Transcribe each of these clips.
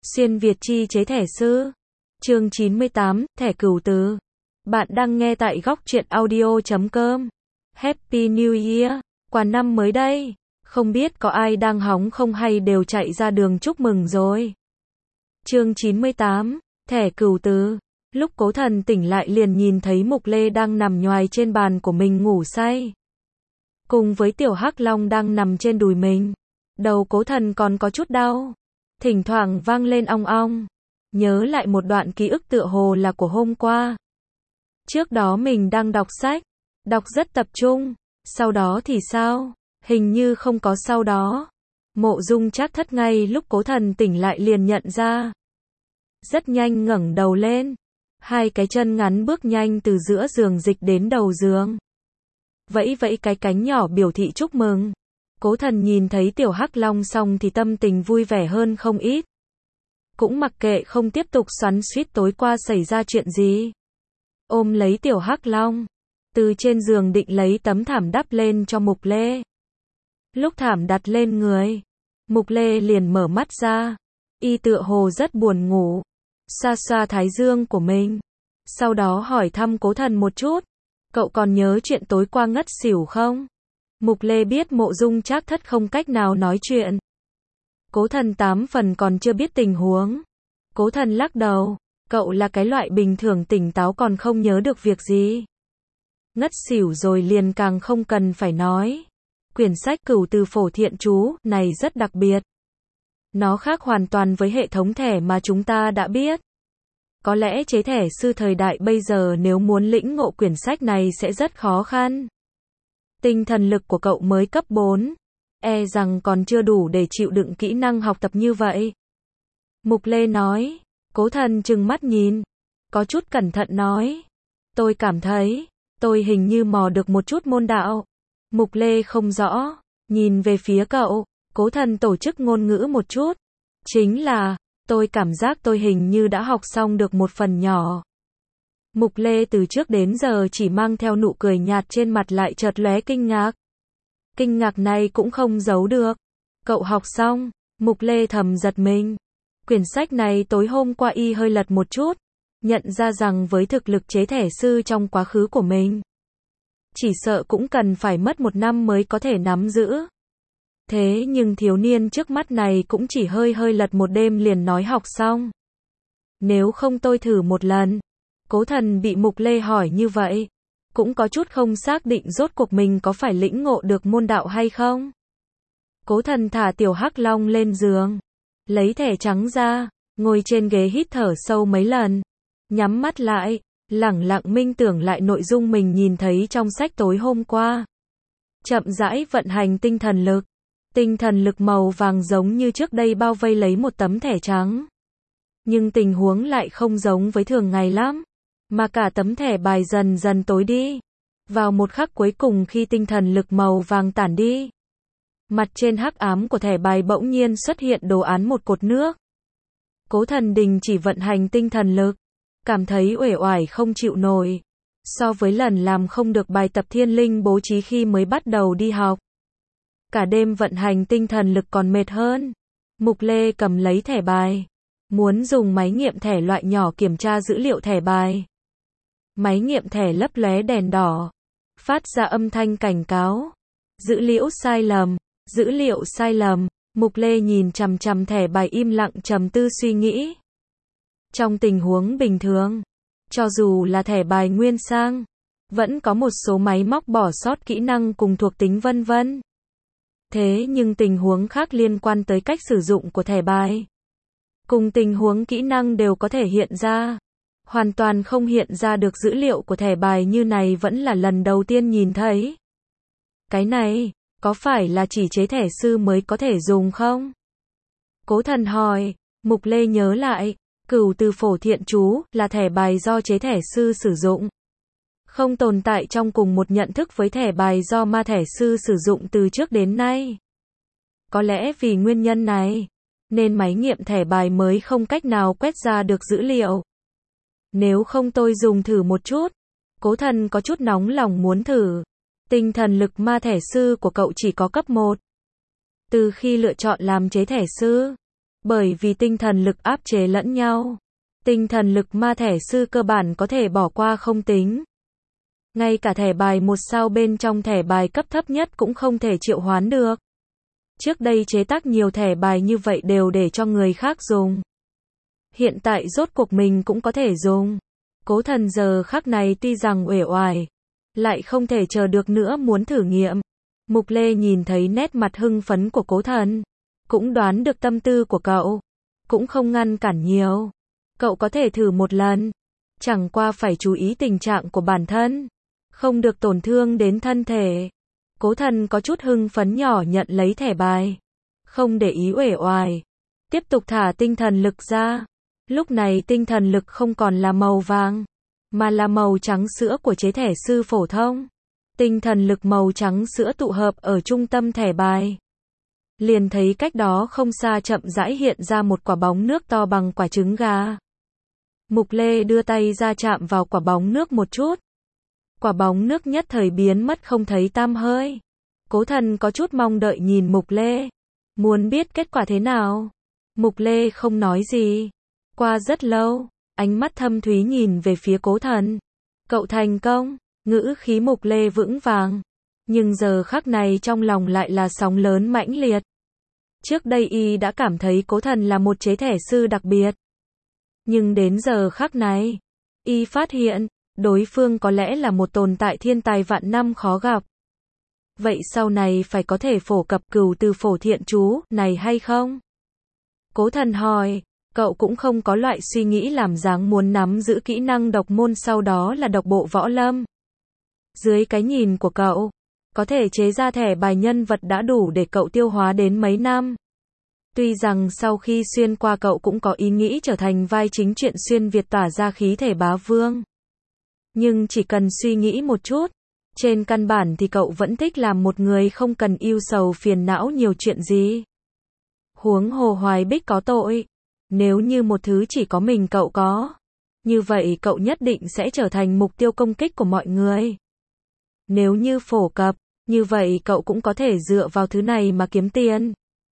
Xuyên Việt chi chế thẻ sư. Chương 98, thẻ cửu từ. Bạn đang nghe tại góc truyện audio.com. Happy New Year, qua năm mới đây. Không biết có ai đang hóng không hay đều chạy ra đường chúc mừng rồi. Chương 98, thẻ cửu từ. Lúc Cố Thần tỉnh lại liền nhìn thấy Mục Lê đang nằm nhoài trên bàn của mình ngủ say. Cùng với Tiểu Hắc Long đang nằm trên đùi mình. Đầu Cố Thần còn có chút đau. Thỉnh thoảng vang lên ong ong. Nhớ lại một đoạn ký ức tựa hồ là của hôm qua. Trước đó mình đang đọc sách. Đọc rất tập trung. Sau đó thì sao? Hình như không có sau đó. Mộ Dung Trác Thất ngay lúc Cố Thần tỉnh lại liền nhận ra. Rất nhanh ngẩng đầu lên. Hai cái chân ngắn bước nhanh từ giữa giường dịch đến đầu giường. Vẫy vẫy cái cánh nhỏ biểu thị chúc mừng. Cố Thần nhìn thấy Tiểu Hắc Long xong thì tâm tình vui vẻ hơn không ít. Cũng mặc kệ không tiếp tục xoắn xuýt tối qua xảy ra chuyện gì. Ôm lấy Tiểu Hắc Long. Từ trên giường định lấy tấm thảm đắp lên cho Mục Lê. Lúc thảm đặt lên người. Mục Lê liền mở mắt ra. Y tựa hồ rất buồn ngủ. Xoa xoa thái dương của mình. Sau đó hỏi thăm Cố Thần một chút. Cậu còn nhớ chuyện tối qua ngất xỉu không? Mục Lê biết Mộ Dung Trác Thất không cách nào nói chuyện. Cố Thần 8 phần còn chưa biết tình huống. Cố Thần lắc đầu. Cậu là cái loại bình thường tỉnh táo còn không nhớ được việc gì. Ngất xỉu rồi liền càng không cần phải nói. Quyển sách Cửu Từ Phổ Thiện Chú này rất đặc biệt. Nó khác hoàn toàn với hệ thống thẻ mà chúng ta đã biết. Có lẽ chế thẻ sư thời đại bây giờ nếu muốn lĩnh ngộ quyển sách này sẽ rất khó khăn. Tinh thần lực của cậu mới cấp 4. E rằng còn chưa đủ để chịu đựng kỹ năng học tập như vậy. Mục Lê nói. Cố Thần trừng mắt nhìn. Có chút cẩn thận nói. Tôi cảm thấy. Tôi hình như mò được một chút môn đạo. Mục Lê không rõ. Nhìn về phía cậu. Cố Thần tổ chức ngôn ngữ một chút. Chính là. Tôi cảm giác tôi hình như đã học xong được một phần nhỏ. Mục Lê từ trước đến giờ chỉ mang theo nụ cười nhạt trên mặt lại chợt lóe kinh ngạc. Kinh ngạc này cũng không giấu được. Cậu học xong. Mục Lê thầm giật mình. Quyển sách này tối hôm qua y hơi lật một chút. Nhận ra rằng với thực lực chế thẻ sư trong quá khứ của mình. Chỉ sợ cũng cần phải mất 1 năm mới có thể nắm giữ. Thế nhưng thiếu niên trước mắt này cũng chỉ hơi lật một đêm liền nói học xong. Nếu không tôi thử một lần. Cố Thần bị Mục Lê hỏi như vậy. Cũng có chút không xác định rốt cuộc mình có phải lĩnh ngộ được môn đạo hay không. Cố Thần thả Tiểu Hắc Long lên giường. Lấy thẻ trắng ra. Ngồi trên ghế hít thở sâu mấy lần. Nhắm mắt lại. Lẳng lặng minh tưởng lại nội dung mình nhìn thấy trong sách tối hôm qua. Chậm rãi vận hành tinh thần lực. Tinh thần lực màu vàng giống như trước đây bao vây lấy một tấm thẻ trắng. Nhưng tình huống lại không giống với thường ngày lắm. Mà cả tấm thẻ bài dần dần tối đi. Vào một khắc cuối cùng khi tinh thần lực màu vàng tản đi. Mặt trên hắc ám của thẻ bài bỗng nhiên xuất hiện đồ án một cột nước. Cố Thần đình chỉ vận hành tinh thần lực. Cảm thấy uể oải không chịu nổi. So với lần làm không được bài tập thiên linh bố trí khi mới bắt đầu đi học. Cả đêm vận hành tinh thần lực còn mệt hơn. Mục Lê cầm lấy thẻ bài. Muốn dùng máy nghiệm thẻ loại nhỏ kiểm tra dữ liệu thẻ bài. Máy nghiệm thẻ lấp lóe đèn đỏ. Phát ra âm thanh cảnh cáo. Dữ liệu sai lầm. Dữ liệu sai lầm. Mục Lê nhìn chằm chằm thẻ bài im lặng trầm tư suy nghĩ. Trong tình huống bình thường. Cho dù là thẻ bài nguyên sang. Vẫn có một số máy móc bỏ sót kỹ năng cùng thuộc tính vân vân. Thế nhưng tình huống khác liên quan tới cách sử dụng của thẻ bài. Cùng tình huống kỹ năng đều có thể hiện ra. Hoàn toàn không hiện ra được dữ liệu của thẻ bài như này vẫn là lần đầu tiên nhìn thấy. Cái này, có phải là chỉ chế thẻ sư mới có thể dùng không? Cố Thần hỏi. Mục Lê nhớ lại. Cửu Từ Phổ Thiện Chú là thẻ bài do chế thẻ sư sử dụng. Không tồn tại trong cùng một nhận thức với thẻ bài do ma thẻ sư sử dụng từ trước đến nay. Có lẽ vì nguyên nhân này, nên máy nghiệm thẻ bài mới không cách nào quét ra được dữ liệu. Nếu không tôi dùng thử một chút. Cố Thần có chút nóng lòng muốn thử. Tinh thần lực ma thẻ sư của cậu chỉ có cấp 1. Từ khi lựa chọn làm chế thẻ sư, Bởi vì tinh thần lực áp chế lẫn nhau. Tinh thần lực ma thẻ sư cơ bản có thể bỏ qua không tính. Ngay cả thẻ bài 1 sao bên trong thẻ bài cấp thấp nhất cũng không thể triệu hoán được. Trước đây chế tác nhiều thẻ bài như vậy đều để cho người khác dùng. Hiện tại rốt cuộc mình cũng có thể dùng. Cố Thần giờ khắc này tuy rằng uể oải, lại không thể chờ được nữa muốn thử nghiệm. Mục Lê nhìn thấy nét mặt hưng phấn của Cố Thần, cũng đoán được tâm tư của cậu, cũng không ngăn cản nhiều. Cậu có thể thử một lần, chẳng qua phải chú ý tình trạng của bản thân, không được tổn thương đến thân thể. Cố Thần có chút hưng phấn nhỏ nhận lấy thẻ bài, không để ý uể oải, tiếp tục thả tinh thần lực ra. Lúc này tinh thần lực không còn là màu vàng, mà là màu trắng sữa của chế thẻ sư phổ thông. Tinh thần lực màu trắng sữa tụ hợp ở trung tâm thẻ bài. Liền thấy cách đó không xa chậm rãi hiện ra một quả bóng nước to bằng quả trứng gà. Mục Lê đưa tay ra chạm vào quả bóng nước một chút. Quả bóng nước nhất thời biến mất không thấy tăm hơi. Cố Thần có chút mong đợi nhìn Mục Lê, muốn biết kết quả thế nào. Mục Lê không nói gì. Qua rất lâu, ánh mắt thâm thúy nhìn về phía Cố Thần. Cậu thành công, ngữ khí Mục Lê vững vàng. Nhưng giờ khắc này trong lòng lại là sóng lớn mãnh liệt. Trước đây y đã cảm thấy Cố Thần là một chế thẻ sư đặc biệt. Nhưng đến giờ khắc này, y phát hiện, đối phương có lẽ là một tồn tại thiên tài vạn năm khó gặp. Vậy sau này phải có thể phổ cập cửu từ phổ thiện chú này hay không? Cố Thần hỏi, cậu cũng không có loại suy nghĩ làm dáng muốn nắm giữ kỹ năng độc môn sau đó là độc bộ võ lâm. Dưới cái nhìn của cậu, có thể chế ra thẻ bài nhân vật đã đủ để cậu tiêu hóa đến mấy năm. Tuy rằng sau khi xuyên qua cậu cũng có ý nghĩ trở thành vai chính truyện xuyên Việt tỏa ra khí thể bá vương. Nhưng chỉ cần suy nghĩ một chút, trên căn bản thì cậu vẫn thích làm một người không cần ưu sầu phiền não nhiều chuyện gì. Huống hồ Hoài Bích có tội. Nếu như một thứ chỉ có mình cậu có, như vậy cậu nhất định sẽ trở thành mục tiêu công kích của mọi người. Nếu như phổ cập, như vậy cậu cũng có thể dựa vào thứ này mà kiếm tiền.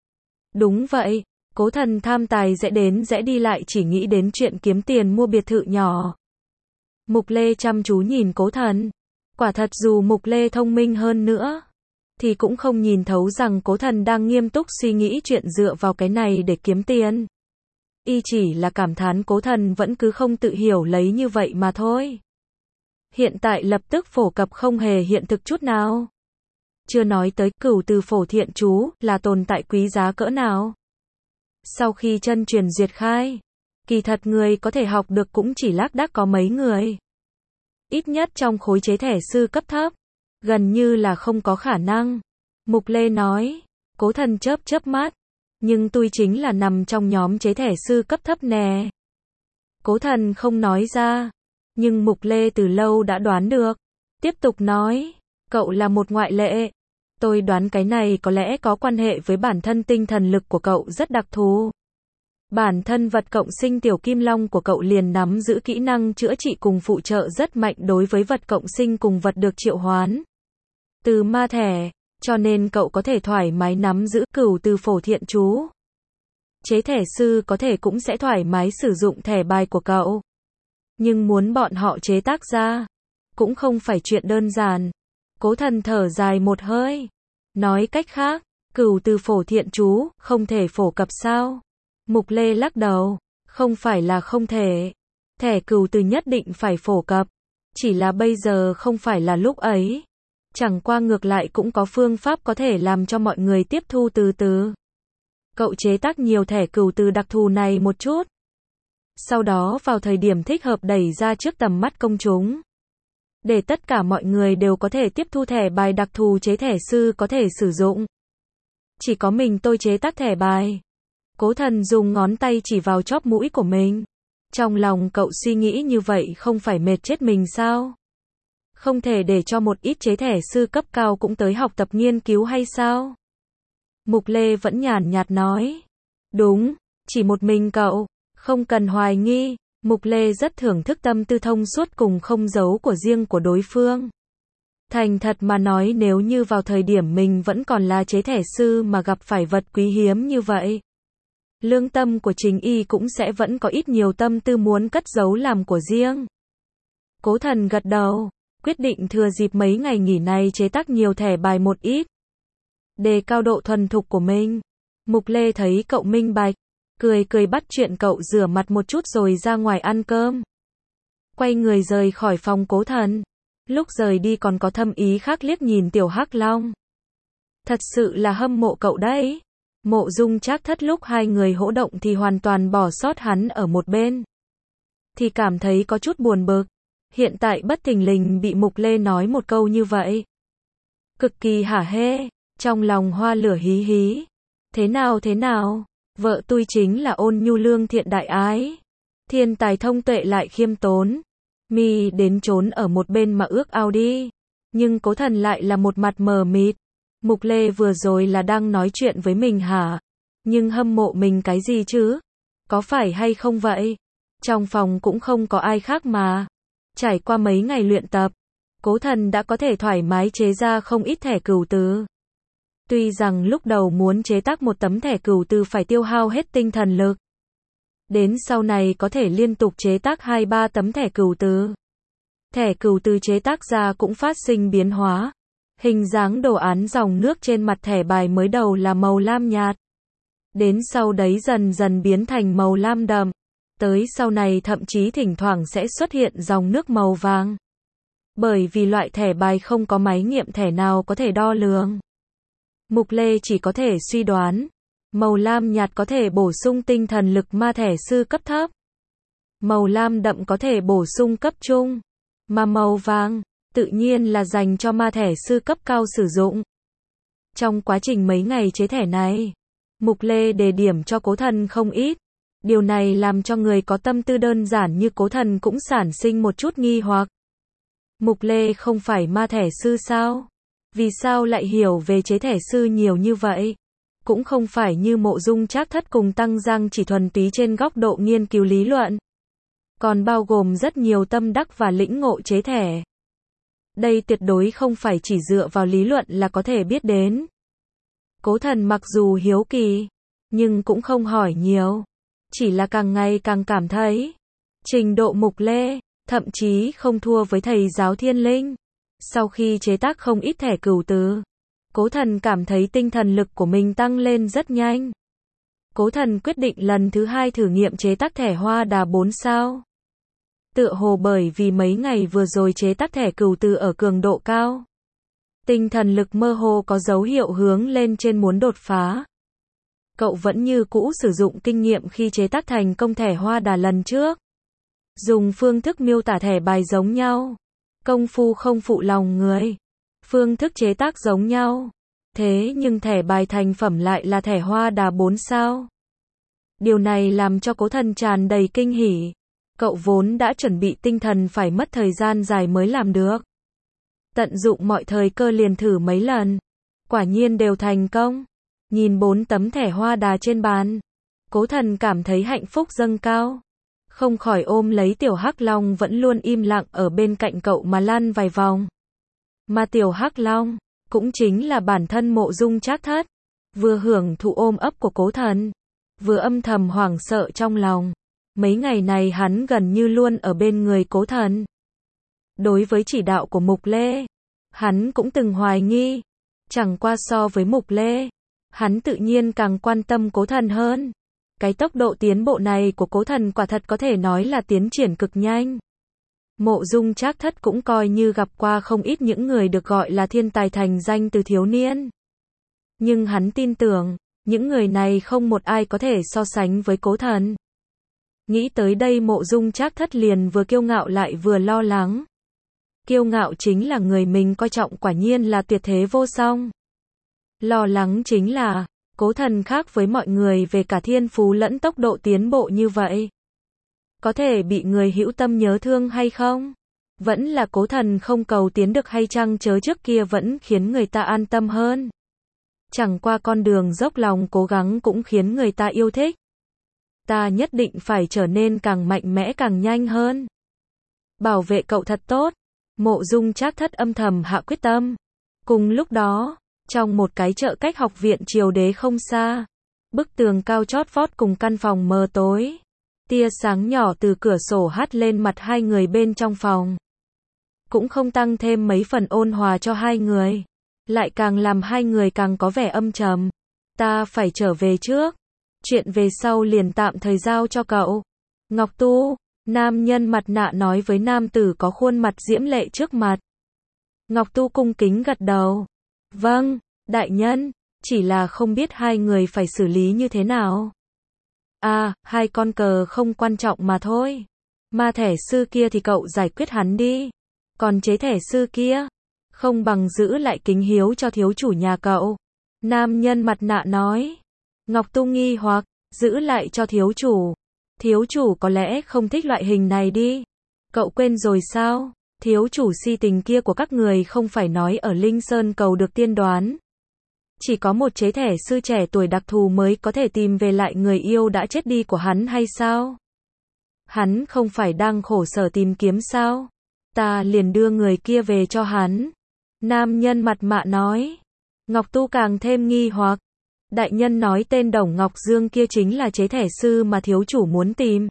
Đúng vậy, Cố Thần tham tài dễ đến dễ đi lại chỉ nghĩ đến chuyện kiếm tiền mua biệt thự nhỏ. Mục Lê chăm chú nhìn Cố Thần. Quả thật dù Mục Lê thông minh hơn nữa, thì cũng không nhìn thấu rằng Cố Thần đang nghiêm túc suy nghĩ chuyện dựa vào cái này để kiếm tiền. Y chỉ là cảm thán Cố Thần vẫn cứ không tự hiểu lấy như vậy mà thôi. Hiện tại lập tức phổ cập không hề hiện thực chút nào. Chưa nói tới cửu từ phổ thiện chú là tồn tại quý giá cỡ nào. Sau khi chân truyền duyệt khai, kỳ thật người có thể học được cũng chỉ lác đác có mấy người. Ít nhất trong khối chế thẻ sư cấp thấp, gần như là không có khả năng. Mục Lê nói, Cố Thần chớp chớp mắt, nhưng tôi chính là nằm trong nhóm chế thẻ sư cấp thấp nè. Cố Thần không nói ra, nhưng Mục Lê từ lâu đã đoán được. Tiếp tục nói, cậu là một ngoại lệ. Tôi đoán cái này có lẽ có quan hệ với bản thân tinh thần lực của cậu rất đặc thù. Bản thân vật cộng sinh tiểu kim long của cậu liền nắm giữ kỹ năng chữa trị cùng phụ trợ rất mạnh đối với vật cộng sinh cùng vật được triệu hoán từ ma thẻ, cho nên cậu có thể thoải mái nắm giữ cửu từ phổ thiện chú. Chế thẻ sư có thể cũng sẽ thoải mái sử dụng thẻ bài của cậu. Nhưng muốn bọn họ chế tác ra, cũng không phải chuyện đơn giản. Cố Thần thở dài một hơi. Nói cách khác, cửu từ phổ thiện chú, không thể phổ cập sao? Mục Lê lắc đầu. Không phải là không thể. Thẻ cửu từ nhất định phải phổ cập. Chỉ là bây giờ không phải là lúc ấy. Chẳng qua ngược lại cũng có phương pháp có thể làm cho mọi người tiếp thu từ từ. Cậu chế tác nhiều thẻ cửu từ đặc thù này một chút. Sau đó vào thời điểm thích hợp đẩy ra trước tầm mắt công chúng. Để tất cả mọi người đều có thể tiếp thu thẻ bài đặc thù chế thẻ sư có thể sử dụng. Chỉ có mình tôi chế tác thẻ bài. Cố Thần dùng ngón tay chỉ vào chóp mũi của mình. Trong lòng cậu suy nghĩ như vậy không phải mệt chết mình sao? Không thể để cho một ít chế thẻ sư cấp cao cũng tới học tập nghiên cứu hay sao? Mục Lê vẫn nhàn nhạt nói. Đúng, chỉ một mình cậu, không cần hoài nghi. Mục Lê rất thưởng thức tâm tư thông suốt cùng không giấu của riêng của đối phương. Thành thật mà nói nếu như vào thời điểm mình vẫn còn là chế thẻ sư mà gặp phải vật quý hiếm như vậy, lương tâm của Trình Y cũng sẽ vẫn có ít nhiều tâm tư muốn cất giấu làm của riêng. Cố Thần gật đầu, quyết định thừa dịp mấy ngày nghỉ này chế tác nhiều thẻ bài một ít. Đề cao độ thuần thục của mình. Mục Lê thấy cậu minh bạch, cười cười bắt chuyện cậu rửa mặt một chút rồi ra ngoài ăn cơm. Quay người rời khỏi phòng Cố Thần. Lúc rời đi còn có thâm ý khác liếc nhìn Tiểu Hắc Long. Thật sự là hâm mộ cậu đấy. Mộ Dung Trác Thất lúc hai người hỗ động thì hoàn toàn bỏ sót hắn ở một bên. Thì cảm thấy có chút buồn bực. Hiện tại bất thình lình bị Mục Lê nói một câu như vậy. Cực kỳ hả hê, trong lòng hoa lửa hí hí. Thế nào, vợ tôi chính là ôn nhu lương thiện đại ái. Thiên tài thông tuệ lại khiêm tốn. Mi đến trốn ở một bên mà ước ao đi. Nhưng Cố Thần lại là một mặt mờ mịt. Mục Lê vừa rồi là đang nói chuyện với mình hả? Nhưng hâm mộ mình cái gì chứ? Có phải hay không vậy? Trong phòng cũng không có ai khác mà. Trải qua mấy ngày luyện tập, Cố Thần đã có thể thoải mái chế ra không ít thẻ cửu từ. Tuy rằng lúc đầu muốn chế tác một tấm thẻ cửu từ phải tiêu hao hết tinh thần lực. Đến sau này có thể liên tục chế tác 2-3 tấm thẻ cửu từ. Thẻ cửu từ chế tác ra cũng phát sinh biến hóa. Hình dáng đồ án dòng nước trên mặt thẻ bài mới đầu là màu lam nhạt. Đến sau đấy dần dần biến thành màu lam đậm. Tới sau này thậm chí thỉnh thoảng sẽ xuất hiện dòng nước màu vàng. Bởi vì loại thẻ bài không có máy nghiệm thẻ nào có thể đo lường. Mục Lê chỉ có thể suy đoán. Màu lam nhạt có thể bổ sung tinh thần lực ma thẻ sư cấp thấp. Màu lam đậm có thể bổ sung cấp trung. Mà màu vàng, tự nhiên là dành cho ma thẻ sư cấp cao sử dụng. Trong quá trình mấy ngày chế thẻ này, Mục Lê đề điểm cho Cố Thần không ít. Điều này làm cho người có tâm tư đơn giản như Cố Thần cũng sản sinh một chút nghi hoặc. Mục Lê không phải ma thẻ sư sao? Vì sao lại hiểu về chế thẻ sư nhiều như vậy? Cũng không phải như Mộ Dung Trác Thất cùng Tăng Giang chỉ thuần túy trên góc độ nghiên cứu lý luận. Còn bao gồm rất nhiều tâm đắc và lĩnh ngộ chế thẻ. Đây tuyệt đối không phải chỉ dựa vào lý luận là có thể biết đến. Cố Thần mặc dù hiếu kỳ, nhưng cũng không hỏi nhiều. Chỉ là càng ngày càng cảm thấy trình độ Mục Lê thậm chí không thua với thầy giáo Thiên Linh. Sau khi chế tác không ít thẻ cửu từ, Cố Thần cảm thấy tinh thần lực của mình tăng lên rất nhanh. Cố Thần quyết định lần thứ 2 thử nghiệm chế tác thẻ hoa đà 4 sao. Tựa hồ bởi vì mấy ngày vừa rồi chế tác thẻ cửu từ ở cường độ cao. Tinh thần lực mơ hồ có dấu hiệu hướng lên trên muốn đột phá. Cậu vẫn như cũ sử dụng kinh nghiệm khi chế tác thành công thẻ hoa đà lần trước. Dùng phương thức miêu tả thẻ bài giống nhau. Công phu không phụ lòng người. Phương thức chế tác giống nhau. Thế nhưng thẻ bài thành phẩm lại là thẻ hoa đà 4 sao. Điều này làm cho Cố Thần tràn đầy kinh hỉ. Cậu vốn đã chuẩn bị tinh thần phải mất thời gian dài mới làm được. Tận dụng mọi thời cơ liền thử mấy lần. Quả nhiên đều thành công. Nhìn 4 tấm thẻ hoa đà trên bàn, Cố Thần cảm thấy hạnh phúc dâng cao. Không khỏi ôm lấy Tiểu Hắc Long vẫn luôn im lặng ở bên cạnh cậu mà lăn vài vòng. Mà Tiểu Hắc Long, cũng chính là bản thân Mộ Dung Trác Thất, vừa hưởng thụ ôm ấp của Cố Thần, vừa âm thầm hoảng sợ trong lòng. Mấy ngày này hắn gần như luôn ở bên người Cố Thần. Đối với chỉ đạo của Mục Lê, hắn cũng từng hoài nghi. Chẳng qua so với Mục Lê, hắn tự nhiên càng quan tâm Cố Thần hơn. Cái tốc độ tiến bộ này của Cố Thần quả thật có thể nói là tiến triển cực nhanh. Mộ Dung Trác Thất cũng coi như gặp qua không ít những người được gọi là thiên tài thành danh từ thiếu niên. Nhưng hắn tin tưởng, những người này không một ai có thể so sánh với Cố Thần. Nghĩ tới đây Mộ Dung Trác Thất liền vừa kiêu ngạo lại vừa lo lắng. Kiêu ngạo chính là người mình coi trọng quả nhiên là tuyệt thế vô song. Lo lắng chính là, Cố Thần khác với mọi người về cả thiên phú lẫn tốc độ tiến bộ như vậy. Có thể bị người hữu tâm nhớ thương hay không? Vẫn là Cố Thần không cầu tiến được hay chăng chớ trước kia vẫn khiến người ta an tâm hơn. Chẳng qua con đường dốc lòng cố gắng cũng khiến người ta yêu thích. Ta nhất định phải trở nên càng mạnh mẽ càng nhanh hơn. Bảo vệ cậu thật tốt. Mộ Dung Trác Thất âm thầm hạ quyết tâm. Cùng lúc đó, trong một cái chợ cách học viện Triều Đế không xa, Bức tường cao chót vót cùng căn phòng mờ tối. Tia sáng nhỏ từ cửa sổ hắt lên mặt hai người bên trong phòng. Cũng không tăng thêm mấy phần ôn hòa cho hai người. Lại càng làm hai người càng có vẻ âm trầm. Ta phải trở về trước. Chuyện về sau liền tạm thời giao cho cậu. Ngọc Tu, nam nhân mặt nạ nói với nam tử có khuôn mặt diễm lệ trước mặt. Ngọc Tu cung kính gật đầu. Vâng, đại nhân, chỉ là không biết hai người phải xử lý như thế nào. À, hai con cờ không quan trọng mà thôi. Ma thẻ sư kia thì cậu giải quyết hắn đi. Còn chế thẻ sư kia, không bằng giữ lại kính hiếu cho thiếu chủ nhà cậu. Nam nhân mặt nạ nói. Ngọc Tu nghi hoặc, giữ lại cho thiếu chủ. Thiếu chủ có lẽ không thích loại hình này đi. Cậu quên rồi sao? Thiếu chủ si tình kia của các người không phải nói ở Linh Sơn cầu được tiên đoán. Chỉ có một chế thẻ sư trẻ tuổi đặc thù mới có thể tìm về lại người yêu đã chết đi của hắn hay sao? Hắn không phải đang khổ sở tìm kiếm sao? Ta liền đưa người kia về cho hắn. Nam nhân mặt mạ nói. Ngọc Tu càng thêm nghi hoặc. Đại nhân nói tên Đồng Ngọc Dương kia chính là chế thẻ sư mà thiếu chủ muốn tìm.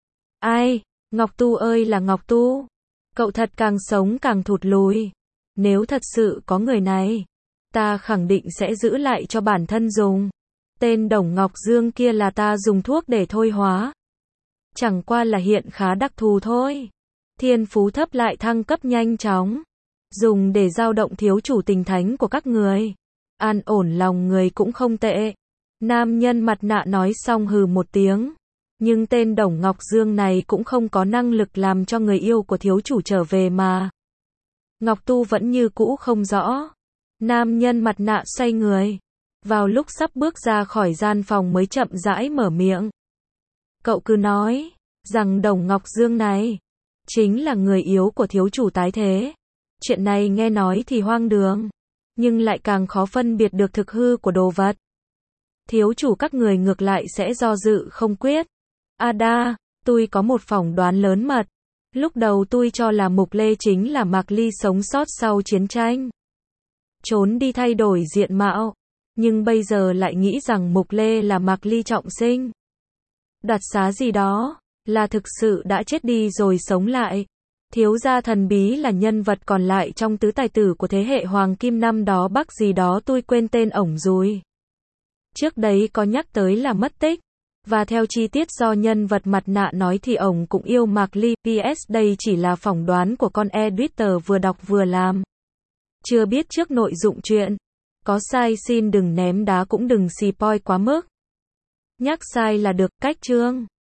Ai? Ngọc Tu ơi là Ngọc Tu. Cậu thật càng sống càng thụt lùi. Nếu thật sự có người này, ta khẳng định sẽ giữ lại cho bản thân dùng. Tên Đồng Ngọc Dương kia là ta dùng thuốc để thôi hóa. Chẳng qua là hiện khá đặc thù thôi. Thiên phú thấp lại thăng cấp nhanh chóng. Dùng để dao động thiếu chủ tình thánh của các người. An ổn lòng người cũng không tệ. Nam nhân mặt nạ nói xong hừ một tiếng. Nhưng tên Đồng Ngọc Dương này cũng không có năng lực làm cho người yêu của thiếu chủ trở về mà. Ngọc Tu vẫn như cũ không rõ. Nam nhân mặt nạ xoay người. Vào lúc sắp bước ra khỏi gian phòng mới chậm rãi mở miệng. Cậu cứ nói, rằng Đồng Ngọc Dương này, chính là người yêu của thiếu chủ tái thế. Chuyện này nghe nói thì hoang đường, nhưng lại càng khó phân biệt được thực hư của đồ vật. Thiếu chủ các người ngược lại sẽ do dự không quyết. Ada, tôi có một phỏng đoán lớn mật. Lúc đầu tôi cho là Mục Lê chính là Mạc Ly sống sót sau chiến tranh. Trốn đi thay đổi diện mạo. Nhưng bây giờ lại nghĩ rằng Mục Lê là Mạc Ly trọng sinh. Đoạt xá gì đó, là thực sự đã chết đi rồi sống lại. Thiếu gia thần bí là nhân vật còn lại trong tứ tài tử của thế hệ Hoàng Kim năm đó Bắc gì đó tôi quên tên ổng rồi. Trước đấy có nhắc tới là mất tích. Và theo chi tiết do nhân vật mặt nạ nói thì ổng cũng yêu Mạc Ly. PS đây chỉ là phỏng đoán của con editor vừa đọc vừa làm. Chưa biết trước nội dụng chuyện. Có sai xin đừng ném đá cũng đừng spoil quá mức. Nhắc sai là được, cách chương.